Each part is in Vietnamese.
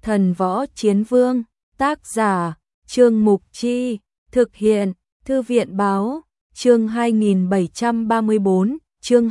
Thần Võ Chiến Vương, tác giả, Trương Mục Chi, thực hiện, Thư viện báo, chương 2734, chương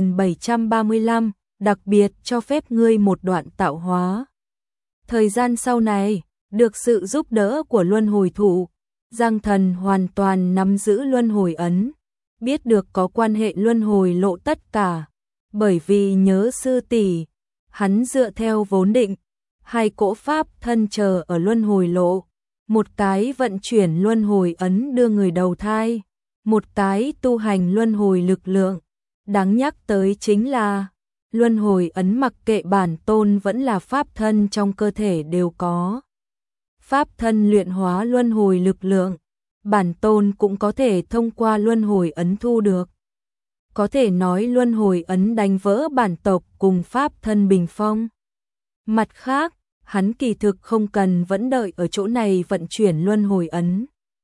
2735, đặc biệt cho phép ngươi một đoạn tạo hóa. Thời gian sau này, được sự giúp đỡ của luân hồi thụ, Giang Thần hoàn toàn nắm giữ luân hồi ấn, biết được có quan hệ luân hồi lộ tất cả, bởi vì nhớ sư tỷ, hắn dựa theo vốn định, hai cỗ pháp thân chờ ở luân hồi lộ, một cái vận chuyển luân hồi ấn đưa người đầu thai, một cái tu hành luân hồi lực lượng. Đáng nhắc tới chính là luân hồi ấn mặc kệ bản tôn vẫn là pháp thân trong cơ thể đều có. Pháp thân luyện hóa luân hồi lực lượng, bản tôn cũng có thể thông qua luân hồi ấn thu được. Có thể nói luân hồi ấn đánh vỡ bản tộc cùng pháp thân bình phong. Mặt khác, hắn kỳ thực không cần vẫn đợi ở chỗ này vận chuyển luân hồi ấn.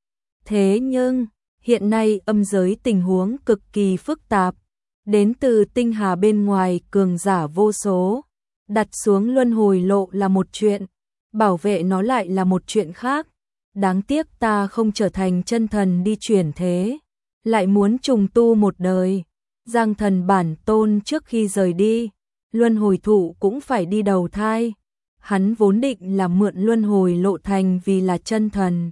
Thế nhưng, hiện nay âm giới tình huống cực kỳ phức tạp, đến từ tinh hà bên ngoài cường giả vô số, đặt xuống luân hồi lộ là một chuyện, bảo vệ nó lại là một chuyện khác. Đáng tiếc ta không trở thành chân thần đi chuyển thế, lại muốn trùng tu một đời. Giang Thần bản tôn trước khi rời đi, luân hồi thụ cũng phải đi đầu thai. Hắn vốn định là mượn luân hồi lộ thành vì là chân thần,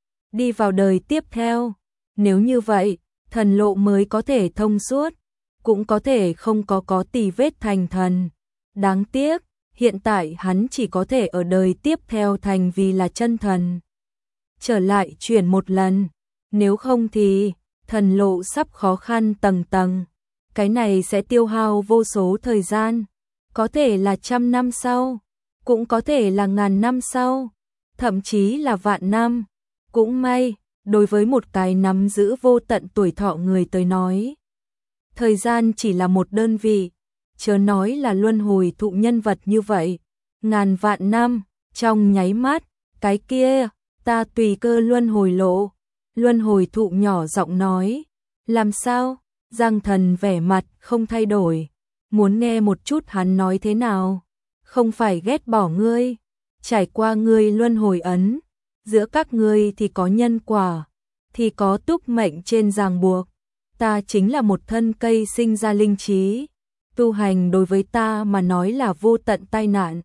đi vào đời tiếp theo. Nếu như vậy, thần lộ mới có thể thông suốt, cũng có thể không có tì vết thành thần. Đáng tiếc, hiện tại hắn chỉ có thể ở đời tiếp theo thành vì là chân thần. Trở lại chuyển một lần, nếu không thì thần lộ sắp khó khăn tầng tầng. Cái này sẽ tiêu hao vô số thời gian, có thể là 100 năm sau, cũng có thể là 1000 năm sau, thậm chí là vạn năm. Cũng may, đối với một cái nắm giữ vô tận tuổi thọ người tới nói, thời gian chỉ là một đơn vị, chớ nói là luân hồi thụ nhân vật như vậy. 1000 vạn năm, trong nháy mắt, cái kia, ta tùy cơ luân hồi lộ. Luân hồi thụ nhỏ giọng nói, làm sao? Giang Thần vẻ mặt không thay đổi, muốn nghe một chút hắn nói thế nào. Không phải ghét bỏ ngươi, trải qua ngươi luân hồi ấn, giữa các ngươi thì có nhân quả, thì có túc mệnh trên ràng buộc. Ta chính là một thân cây sinh ra linh trí, tu hành đối với ta mà nói là vô tận tai nạn.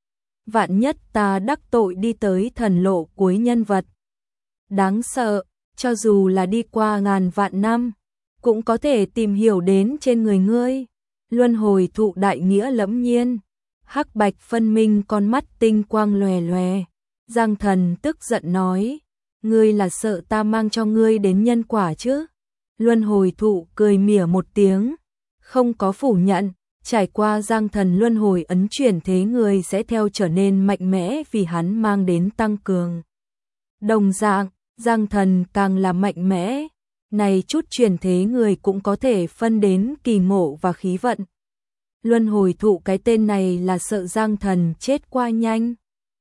Vạn nhất ta đắc tội đi tới thần lộ cuối nhân vật đáng sợ, cho dù là đi qua 1000 vạn năm, cũng có thể tìm hiểu đến trên người ngươi. Luân hồi thụ đại nghĩa lẫm nhiên, hắc bạch phân minh, con mắt tinh quang lòe lòe. Giang Thần tức giận nói, ngươi là sợ ta mang cho ngươi đến nhân quả chứ? Luân hồi thụ cười mỉa một tiếng, không có phủ nhận, trải qua Giang Thần luân hồi ấn chuyển thế người sẽ theo trở nên mạnh mẽ vì hắn mang đến tăng cường. Đồng dạng, Giang Thần càng là mạnh mẽ, này chút chuyển thế người cũng có thể phân đến kỳ ngộ và khí vận. Luân hồi thụ cái tên này là sợ Giang Thần chết qua nhanh,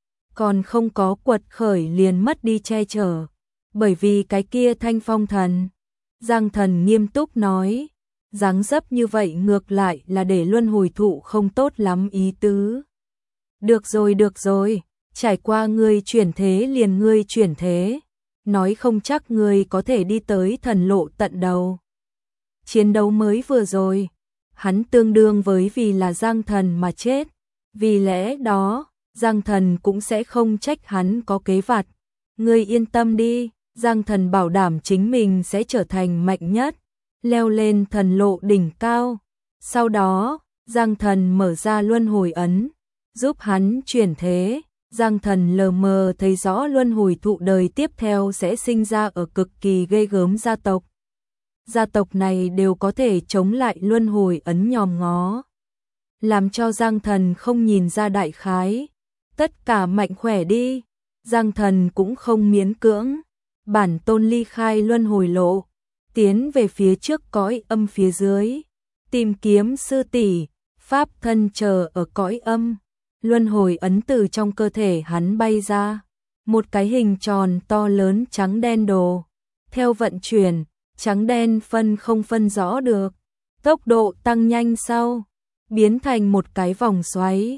còn không có quật khởi liền mất đi che chở, bởi vì cái kia Thanh Phong thần. Giang Thần nghiêm túc nói, dáng dấp như vậy ngược lại là để luân hồi thụ không tốt lắm ý tứ. Được rồi, trải qua ngươi chuyển thế liền ngươi chuyển thế, nói không chắc ngươi có thể đi tới thần lộ tận đầu. Chiến đấu mới vừa rồi, hắn tương đương với vì là Giang Thần mà chết, vì lẽ đó, Giang Thần cũng sẽ không trách hắn có kế vặt. Ngươi yên tâm đi, Giang Thần bảo đảm chính mình sẽ trở thành mạnh nhất, leo lên thần lộ đỉnh cao. Sau đó, Giang Thần mở ra luân hồi ấn, giúp hắn chuyển thế. Giang Thần lờ mờ thấy rõ luân hồi thụ đời tiếp theo sẽ sinh ra ở cực kỳ ghê gớm gia tộc. Gia tộc này đều có thể chống lại luân hồi ấn nhòm ngó, làm cho Giang Thần không nhìn ra đại khái. Tất cả mạnh khỏe đi, Giang Thần cũng không miễn cưỡng. Bản tôn ly khai luân hồi lộ, tiến về phía trước cõi âm phía dưới, tìm kiếm sư tỷ, pháp thân chờ ở cõi âm. Luân hồi ấn từ trong cơ thể hắn bay ra, một cái hình tròn to lớn trắng đen đồ. Theo vận chuyển, trắng đen không phân rõ được, tốc độ tăng nhanh sau, biến thành một cái vòng xoáy.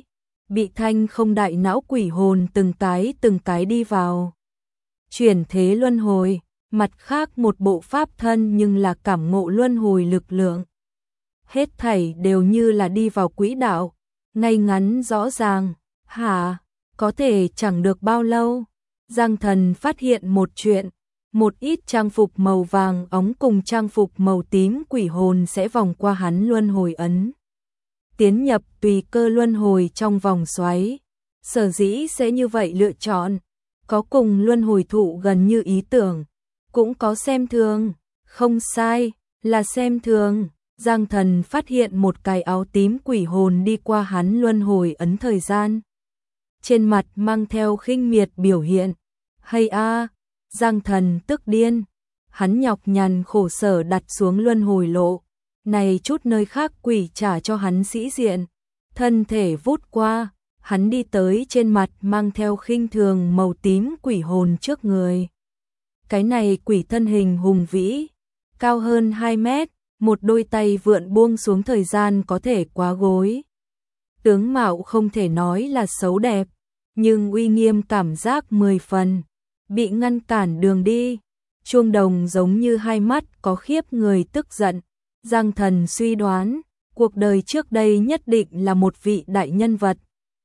bị thanh không đại não quỷ hồn từng cái đi vào. Chuyển thế luân hồi, mặt khác một bộ pháp thân nhưng là cảm ngộ luân hồi lực lượng. Hết thảy đều như là đi vào quỹ đạo, ngay ngắn rõ ràng. Hả, có thể chẳng được bao lâu, Giang Thần phát hiện một chuyện, một ít trang phục màu vàng óng cùng trang phục màu tím quỷ hồn sẽ vòng qua hắn luân hồi ấn. Tiến nhập tùy cơ luân hồi trong vòng xoáy. Sở dĩ sẽ như vậy lựa chọn, có cùng luân hồi thụ gần như ý tưởng, cũng có xem thường, không sai, là xem thường. Giang Thần phát hiện một cái áo tím quỷ hồn đi qua hắn luân hồi ấn thời gian. Trên mặt mang theo khinh miệt biểu hiện. Hay a, Giang Thần tức điên. Hắn nhọc nhằn khổ sở đặt xuống luân hồi lộ. Này chút nơi khác quỷ trả cho hắn sĩ diện. Thân thể vút qua, hắn đi tới trên mặt mang theo khinh thường màu tím quỷ hồn trước người. Cái này quỷ thân hình hùng vĩ, cao hơn 2 mét, một đôi tay vượn buông xuống thời gian có thể quá gối. Tướng mạo không thể nói là xấu đẹp, nhưng uy nghiêm cảm giác 10 phần, bị ngăn cản đường đi. Chuông đồng giống như hai mắt có khiếp người tức giận. Giang Thần suy đoán, cuộc đời trước đây nhất định là một vị đại nhân vật.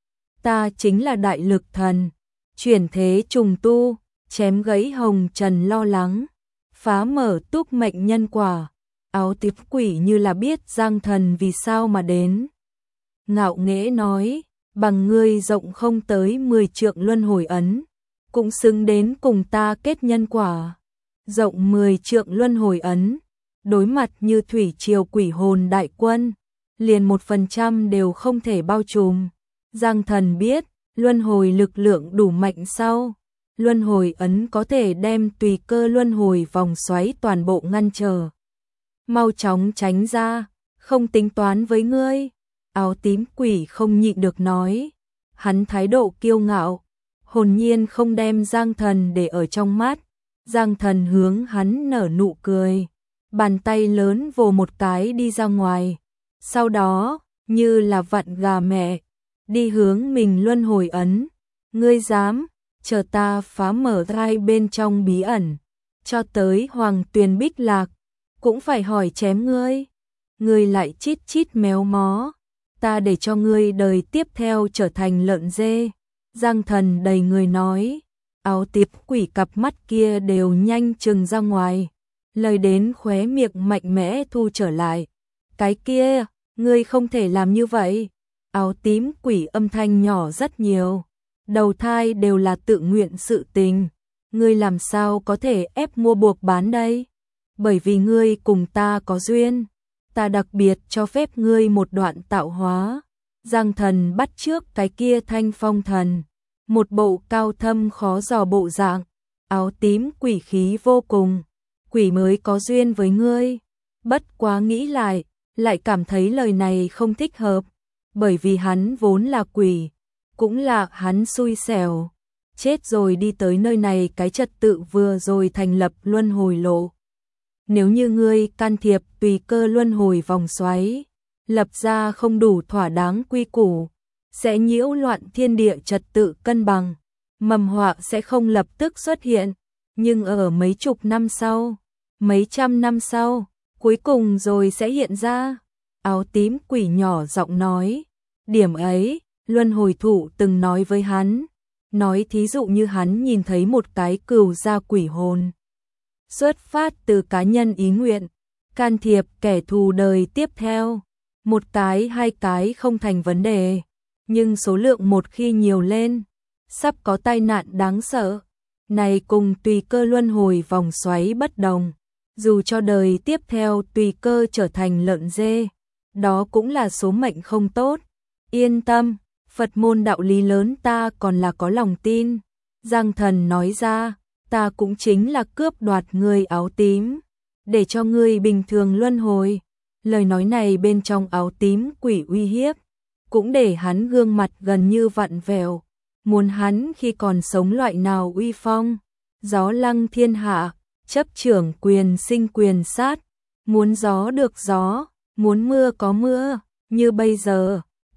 Ta chính là đại lực thần, chuyển thế trùng tu, chém gãy hồng trần lo lắng, phá mở túc mệnh nhân quả. Áo tím quỷ như là biết Giang Thần vì sao mà đến. Ngạo nghễ nói, bằng ngươi rộng không tới 10 trượng luân hồi ấn, cũng xứng đến cùng ta kết nhân quả. Rộng 10 trượng luân hồi ấn, đối mặt như thủy triều quỷ hồn đại quân, liền 1% đều không thể bao trùm. Giang Thần biết, luân hồi lực lượng đủ mạnh sau, luân hồi ấn có thể đem tùy cơ luân hồi vòng xoáy toàn bộ ngăn trở. Mau chóng tránh ra, không tính toán với ngươi. Áo tím quỷ không nhịn được nói. Hắn thái độ kiêu ngạo, hồn nhiên không đem Giang Thần để ở trong mắt. Giang Thần hướng hắn nở nụ cười, bàn tay lớn vồ một cái đi ra ngoài. Sau đó, như là vặn gà mẹ, đi hướng mình luân hồi ấn. Ngươi dám, chờ ta phá mở gai bên trong bí ẩn, cho tới Hoàng Tuyền Bích Lạc, cũng phải hỏi chém ngươi. Ngươi lại chít chít méo mó, ta để cho ngươi đời tiếp theo trở thành lợn dê. Giang Thần đầy người nói. Áo tím quỷ cặp mắt kia đều nhanh chừng ra ngoài, lời đến khóe miệng mạnh mẽ thu trở lại. Cái kia, ngươi không thể làm như vậy. Áo tím quỷ âm thanh nhỏ rất nhiều, đầu thai đều là tự nguyện sự tình, ngươi làm sao có thể ép mua buộc bán đây? Bởi vì ngươi cùng ta có duyên, ta đặc biệt cho phép ngươi một đoạn tạo hóa. Giang Thần bắt chước cái kia Thanh Phong thần, một bộ cao thâm khó dò bộ dạng. Áo tím quỷ khí vô cùng, quỷ mới có duyên với ngươi. Bất quá nghĩ lại cảm thấy lời này không thích hợp, bởi vì hắn vốn là quỷ, cũng là hắn xui xẻo, chết rồi đi tới nơi này cái trật tự vừa rồi thành lập luân hồi lộ. Nếu như ngươi can thiệp tùy cơ luân hồi vòng xoáy, lập ra không đủ thỏa đáng quy củ, sẽ nhiễu loạn thiên địa trật tự cân bằng, mầm họa sẽ không lập tức xuất hiện, nhưng ở mấy chục năm sau, mấy trăm năm sau, cuối cùng rồi sẽ hiện ra. Áo tím quỷ nhỏ giọng nói, điểm ấy, luân hồi thụ từng nói với hắn, nói thí dụ như hắn nhìn thấy một cái cừu gia quỷ hồn, xuất phát từ cá nhân ý nguyện, can thiệp kẻ thù đời tiếp theo, một cái hai cái không thành vấn đề, nhưng số lượng một khi nhiều lên, sắp có tai nạn đáng sợ. Này cùng tùy cơ luân hồi vòng xoáy bất đồng, dù cho đời tiếp theo tùy cơ trở thành lợn dê, đó cũng là số mệnh không tốt. Yên tâm, Phật môn đạo lý lớn ta còn là có lòng tin. Giang Thần nói ra, ta cũng chính là cướp đoạt ngươi áo tím, để cho ngươi bình thường luân hồi. Lời nói này bên trong áo tím quỷ uy hiếp, cũng để hắn gương mặt gần như vặn vẹo, muốn hắn khi còn sống loại nào uy phong, gió lăng thiên hạ, chấp trưởng quyền sinh quyền sát, muốn gió được gió, muốn mưa có mưa, như bây giờ,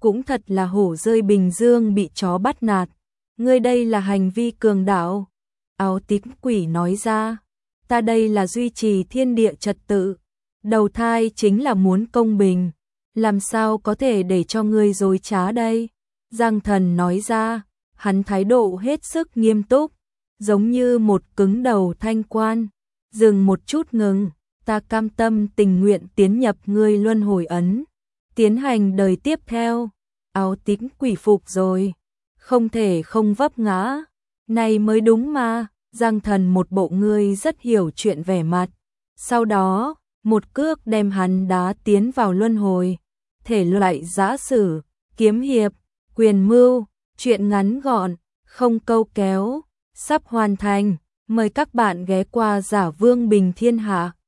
cũng thật là hổ rơi bình dương bị chó bắt nạt. Ngươi đây là hành vi cường đạo. Áo tím quỷ nói ra, ta đây là duy trì thiên địa trật tự. Đầu thai chính là muốn công bình, làm sao có thể để cho ngươi dối trá đây? Giang Thần nói ra, hắn thái độ hết sức nghiêm túc, giống như một cứng đầu thanh quan. Dừng một chút ngừng, ta cam tâm tình nguyện tiến nhập ngươi luân hồi ấn, tiến hành đời tiếp theo. Áo tím quỷ phục rồi, không thể không vấp ngã, này mới đúng mà. Giang Thần một bộ ngươi rất hiểu chuyện vẻ mặt, sau đó một cước đem hắn đá tiến vào luân hồi. Thể loại giã sử, kiếm hiệp, quyền mưu, chuyện ngắn gọn, không câu kéo, sắp hoàn thành. Mời các bạn ghé qua Giả Vương Bình Thiên Hạ.